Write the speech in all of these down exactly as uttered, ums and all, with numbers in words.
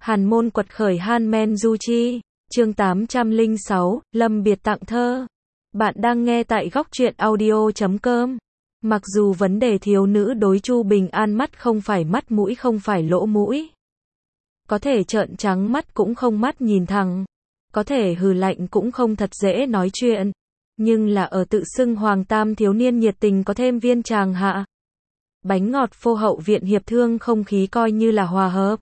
Hàn môn quật khởi Han Men Du Chi, chương tám trăm lẻ sáu, Lâm Biệt tặng thơ. Bạn đang nghe tại góc truyện audio chấm com. Mặc dù vấn đề thiếu nữ đối Chu Bình An mắt không phải mắt mũi không phải lỗ mũi. Có thể trợn trắng mắt cũng không mắt nhìn thẳng. Có thể hừ lạnh cũng không thật dễ nói chuyện. Nhưng là ở tự xưng Hoàng Tam thiếu niên nhiệt tình có thêm viên tràng hạ. Bánh ngọt phô hậu viện hiệp thương không khí coi như là hòa hợp.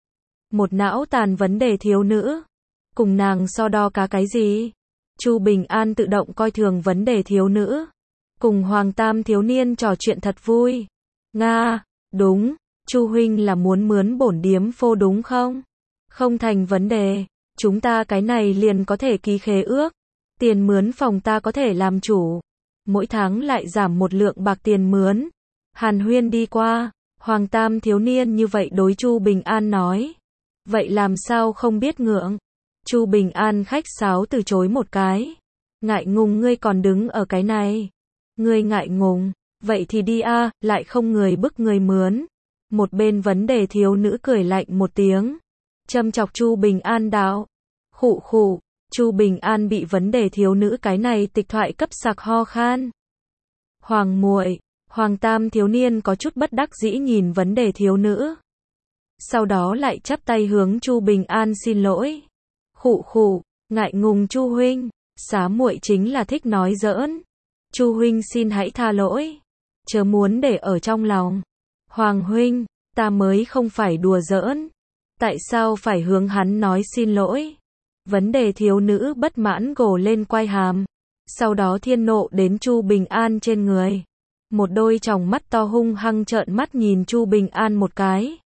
Một não tàn vấn đề thiếu nữ. Cùng nàng so đo cá cái gì? Chu Bình An tự động coi thường vấn đề thiếu nữ. Cùng Hoàng Tam thiếu niên trò chuyện thật vui. Nga, đúng, Chu huynh là muốn mướn bổn điếm phô đúng không? Không thành vấn đề, chúng ta cái này liền có thể ký khế ước. Tiền mướn phòng ta có thể làm chủ. Mỗi tháng lại giảm một lượng bạc tiền mướn. Hàn huyên đi qua, Hoàng Tam thiếu niên như vậy đối Chu Bình An nói. Vậy làm sao không biết ngượng? Chu Bình An khách sáo từ chối một cái. Ngại ngùng ngươi còn đứng ở cái này. Ngươi ngại ngùng, vậy thì đi a, lại không người bức người mướn. Một bên vấn đề thiếu nữ cười lạnh một tiếng. Châm chọc Chu Bình An đạo. Khụ khụ, Chu Bình An bị vấn đề thiếu nữ cái này tịch thoại cấp sặc ho khan. Hoàng muội, Hoàng Tam thiếu niên có chút bất đắc dĩ nhìn vấn đề thiếu nữ. Sau đó lại chắp tay hướng Chu Bình An xin lỗi. Khụ khụ, ngại ngùng Chu huynh, xá muội chính là thích nói giỡn. Chu huynh xin hãy tha lỗi, chớ muốn để ở trong lòng. Hoàng huynh, ta mới không phải đùa giỡn. Tại sao phải hướng hắn nói xin lỗi? Vấn đề thiếu nữ bất mãn gồ lên quai hàm. Sau đó thiên nộ đến Chu Bình An trên người. Một đôi tròng mắt to hung hăng trợn mắt nhìn Chu Bình An một cái.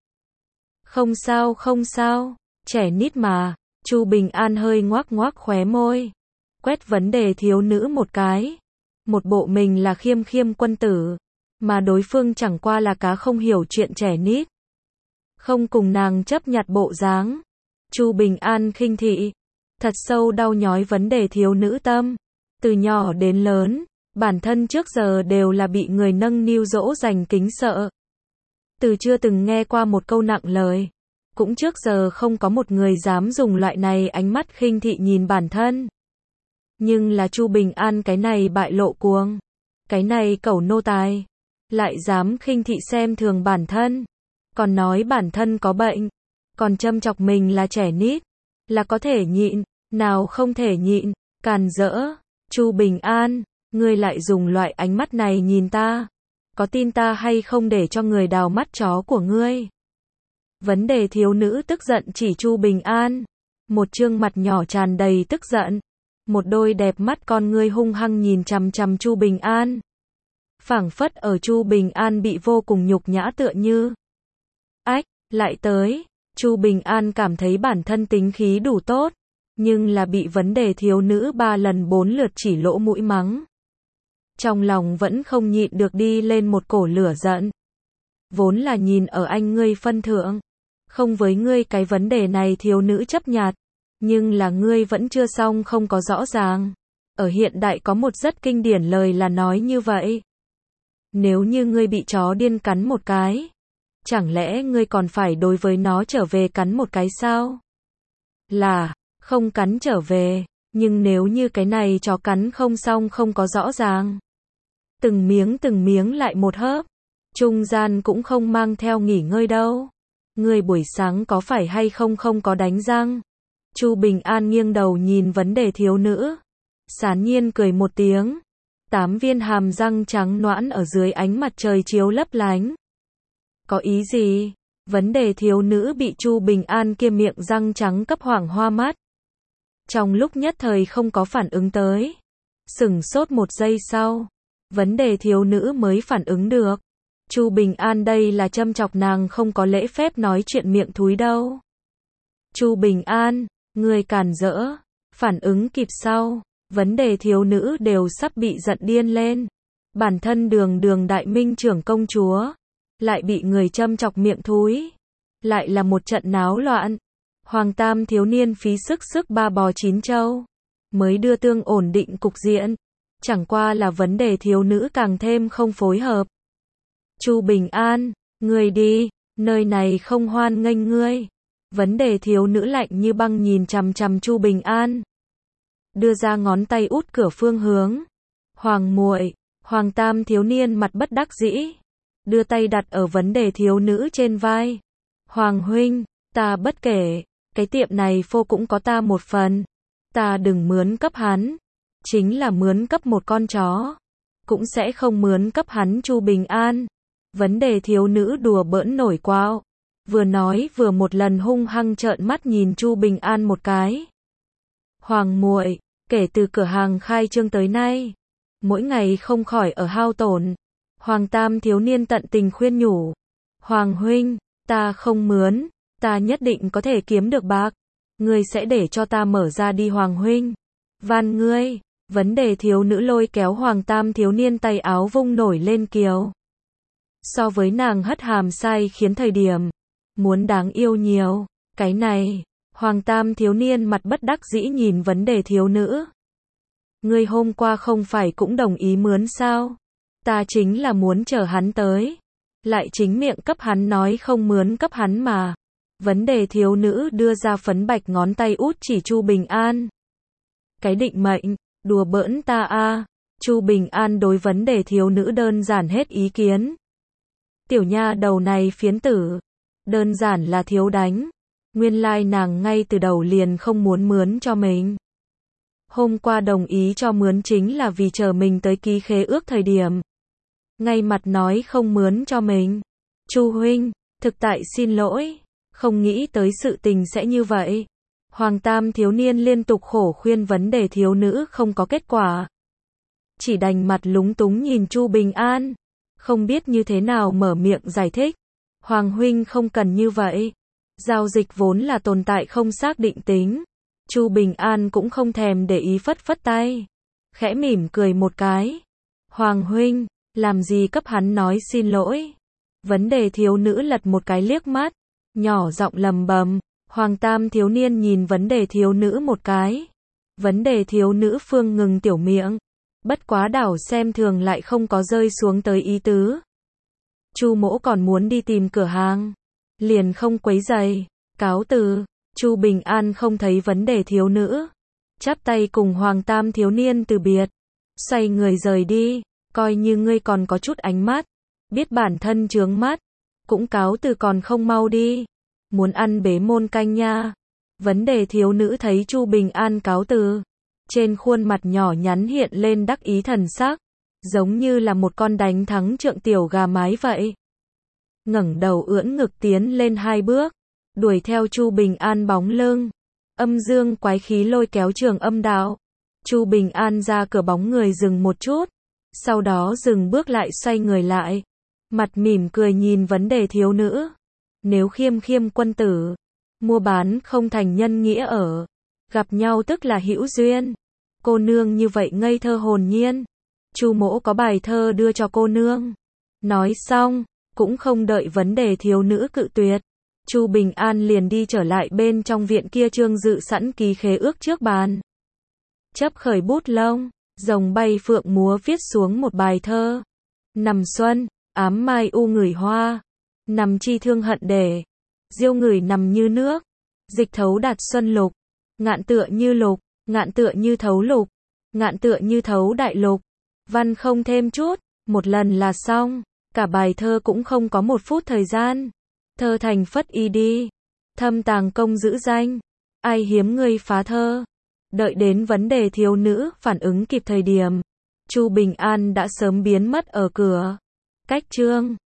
Không sao không sao, trẻ nít mà. Chu Bình An hơi ngoác ngoác khóe môi. Quét vấn đề thiếu nữ một cái. Một bộ mình là khiêm khiêm quân tử. Mà đối phương chẳng qua là cá không hiểu chuyện trẻ nít. Không cùng nàng chấp nhặt bộ dáng. Chu Bình An khinh thị. Thật sâu đau nhói vấn đề thiếu nữ tâm. Từ nhỏ đến lớn, bản thân trước giờ đều là bị người nâng niu dỗ dành kính sợ. Từ chưa từng nghe qua một câu nặng lời. Cũng trước giờ không có một người dám dùng loại này ánh mắt khinh thị nhìn bản thân. Nhưng là Chu Bình An cái này bại lộ cuồng. Cái này cẩu nô tài. Lại dám khinh thị xem thường bản thân. Còn nói bản thân có bệnh. Còn châm chọc mình là trẻ nít. Là có thể nhịn. Nào không thể nhịn. Càn rỡ. Chu Bình An. Ngươi lại dùng loại ánh mắt này nhìn ta. Có tin ta hay không để cho người đào mắt chó của ngươi? Vấn đề thiếu nữ tức giận chỉ Chu Bình An. Một trương mặt nhỏ tràn đầy tức giận. Một đôi đẹp mắt con ngươi hung hăng nhìn chằm chằm Chu Bình An. Phảng phất ở Chu Bình An bị vô cùng nhục nhã tựa như. Ách, lại tới. Chu Bình An cảm thấy bản thân tính khí đủ tốt. Nhưng là bị vấn đề thiếu nữ ba lần bốn lượt chỉ lỗ mũi mắng. Trong lòng vẫn không nhịn được đi lên một cổ lửa giận. Vốn là nhìn ở anh ngươi phân thượng. Không với ngươi cái vấn đề này thiếu nữ chấp nhặt. Nhưng là ngươi vẫn chưa xong không có rõ ràng. Ở hiện đại có một rất kinh điển lời là nói như vậy. Nếu như ngươi bị chó điên cắn một cái. Chẳng lẽ ngươi còn phải đối với nó trở về cắn một cái sao? Là, không cắn trở về. Nhưng nếu như cái này chó cắn không xong không có rõ ràng. Từng miếng từng miếng lại một hớp. Trung gian cũng không mang theo nghỉ ngơi đâu. Ngươi buổi sáng có phải hay không không có đánh răng? Chu Bình An nghiêng đầu nhìn vấn đề thiếu nữ. Sán nhiên cười một tiếng. Tám viên hàm răng trắng nõn ở dưới ánh mặt trời chiếu lấp lánh. Có ý gì? Vấn đề thiếu nữ bị Chu Bình An kia miệng răng trắng cấp hoảng hoa mắt. Trong lúc nhất thời không có phản ứng tới. Sửng sốt một giây sau. Vấn đề thiếu nữ mới phản ứng được. Chu Bình An đây là châm chọc nàng không có lễ phép nói chuyện miệng thúi đâu. Chu Bình An, người càn rỡ. Phản ứng kịp sau. Vấn đề thiếu nữ đều sắp bị giận điên lên. Bản thân đường đường đại minh trưởng công chúa. Lại bị người châm chọc miệng thúi. Lại là một trận náo loạn. Hoàng Tam thiếu niên phí sức sức ba bò chín châu. Mới đưa tương ổn định cục diện. Chẳng qua là vấn đề thiếu nữ càng thêm không phối hợp. Chu Bình An, ngươi đi, nơi này không hoan nghênh ngươi. Vấn đề thiếu nữ lạnh như băng nhìn chằm chằm Chu Bình An. Đưa ra ngón tay út cửa phương hướng. Hoàng muội, Hoàng Tam thiếu niên mặt bất đắc dĩ. Đưa tay đặt ở vấn đề thiếu nữ trên vai. Hoàng huynh, ta bất kể, cái tiệm này phô cũng có ta một phần. Ta đừng mướn cấp hắn. Chính là mướn cấp một con chó. Cũng sẽ không mướn cấp hắn Chu Bình An. Vấn đề thiếu nữ đùa bỡn nổi quao. Vừa nói vừa một lần hung hăng trợn mắt nhìn Chu Bình An một cái. Hoàng muội, kể từ cửa hàng khai trương tới nay, mỗi ngày không khỏi ở hao tổn. Hoàng Tam thiếu niên tận tình khuyên nhủ. Hoàng huynh, ta không mướn, ta nhất định có thể kiếm được bạc. Ngươi sẽ để cho ta mở ra đi Hoàng huynh. Van ngươi, vấn đề thiếu nữ lôi kéo Hoàng Tam thiếu niên tay áo vung nổi lên kiều. So với nàng hất hàm sai khiến thời điểm, muốn đáng yêu nhiều, cái này, Hoàng Tam thiếu niên mặt bất đắc dĩ nhìn vấn đề thiếu nữ. Ngươi hôm qua không phải cũng đồng ý mướn sao? Ta chính là muốn chờ hắn tới. Lại chính miệng cấp hắn nói không mướn cấp hắn mà. Vấn đề thiếu nữ đưa ra phấn bạch ngón tay út chỉ Chu Bình An. Cái định mệnh, đùa bỡn ta a. Chu Bình An đối vấn đề thiếu nữ đơn giản hết ý kiến. Tiểu nha đầu này phiến tử. Đơn giản là thiếu đánh. Nguyên lai nàng ngay từ đầu liền không muốn mướn cho mình. Hôm qua đồng ý cho mướn chính là vì chờ mình tới ký khế ước thời điểm. Ngay mặt nói không mướn cho mình. Chu huynh, thực tại xin lỗi. Không nghĩ tới sự tình sẽ như vậy. Hoàng Tam thiếu niên liên tục khổ khuyên vấn đề thiếu nữ không có kết quả. Chỉ đành mặt lúng túng nhìn Chu Bình An. Không biết như thế nào mở miệng giải thích. Hoàng huynh không cần như vậy. Giao dịch vốn là tồn tại không xác định tính. Chu Bình An cũng không thèm để ý phất phất tay. Khẽ mỉm cười một cái. Hoàng huynh, làm gì cấp hắn nói xin lỗi. Vấn đề thiếu nữ lật một cái liếc mắt. Nhỏ giọng lầm bầm. Hoàng Tam thiếu niên nhìn vấn đề thiếu nữ một cái. Vấn đề thiếu nữ phương ngừng tiểu miệng. Bất quá đảo xem thường lại không có rơi xuống tới ý tứ. Chu mỗ còn muốn đi tìm cửa hàng. Liền không quấy rầy. Cáo từ. Chu Bình An không thấy vấn đề thiếu nữ. Chắp tay cùng Hoàng Tam thiếu niên từ biệt. Xoay người rời đi. Coi như ngươi còn có chút ánh mắt. Biết bản thân chướng mắt. Cũng cáo từ còn không mau đi. Muốn ăn bế môn canh nha. Vấn đề thiếu nữ thấy Chu Bình An cáo từ. Trên khuôn mặt nhỏ nhắn hiện lên đắc ý thần sắc. Giống như là một con đánh thắng trượng tiểu gà mái vậy. Ngẩng đầu ưỡn ngực tiến lên hai bước. Đuổi theo Chu Bình An bóng lưng. Âm dương quái khí lôi kéo Trường Âm đạo. Chu Bình An ra cửa bóng người dừng một chút. Sau đó dừng bước lại xoay người lại. Mặt mỉm cười nhìn vấn đề thiếu nữ. Nếu khiêm khiêm quân tử. Mua bán không thành nhân nghĩa ở. Gặp nhau tức là hữu duyên. Cô nương như vậy ngây thơ hồn nhiên. Chu mỗ có bài thơ đưa cho cô nương. Nói xong, cũng không đợi vấn đề thiếu nữ cự tuyệt. Chu Bình An liền đi trở lại bên trong viện kia trương dự sẵn ký khế ước trước bàn. Chấp khởi bút lông, rồng bay phượng múa viết xuống một bài thơ. Nằm xuân, ám mai u ngửi hoa. Nằm chi thương hận để. Diêu ngửi nằm như nước. Dịch thấu đạt xuân lục. Ngạn tựa như lục, ngạn tựa như thấu lục. Ngạn tựa như thấu đại lục. Văn không thêm chút, một lần là xong. Cả bài thơ cũng không có một phút thời gian. Thơ thành phất y đi. Thâm tàng công giữ danh. Ai hiếm ngươi phá thơ. Đợi đến vấn đề thiếu nữ phản ứng kịp thời điểm. Chu Bình An đã sớm biến mất ở cửa. Cách chương